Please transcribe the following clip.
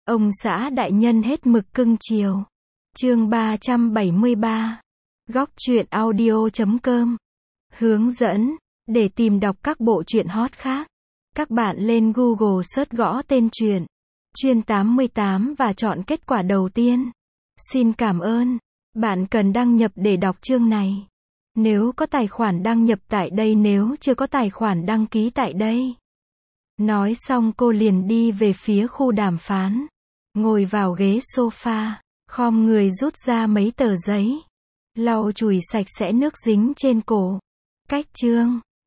Ông xã đại nhân hết mực cưng chiều. Chương 373. Góc truyện audio.com. Hướng dẫn. Để tìm đọc các bộ truyện hot khác, các bạn lên Google search gõ tên truyện Chuyên 88 và chọn kết quả đầu tiên. Xin cảm ơn. Bạn cần đăng nhập để đọc chương này. Nếu có tài khoản đăng nhập tại đây, nếu chưa có tài khoản đăng ký tại đây. Nói xong cô liền đi về phía khu đàm phán. Ngồi vào ghế sofa, khom người rút ra mấy tờ giấy, lau chùi sạch sẽ nước dính trên cổ. Cách chương.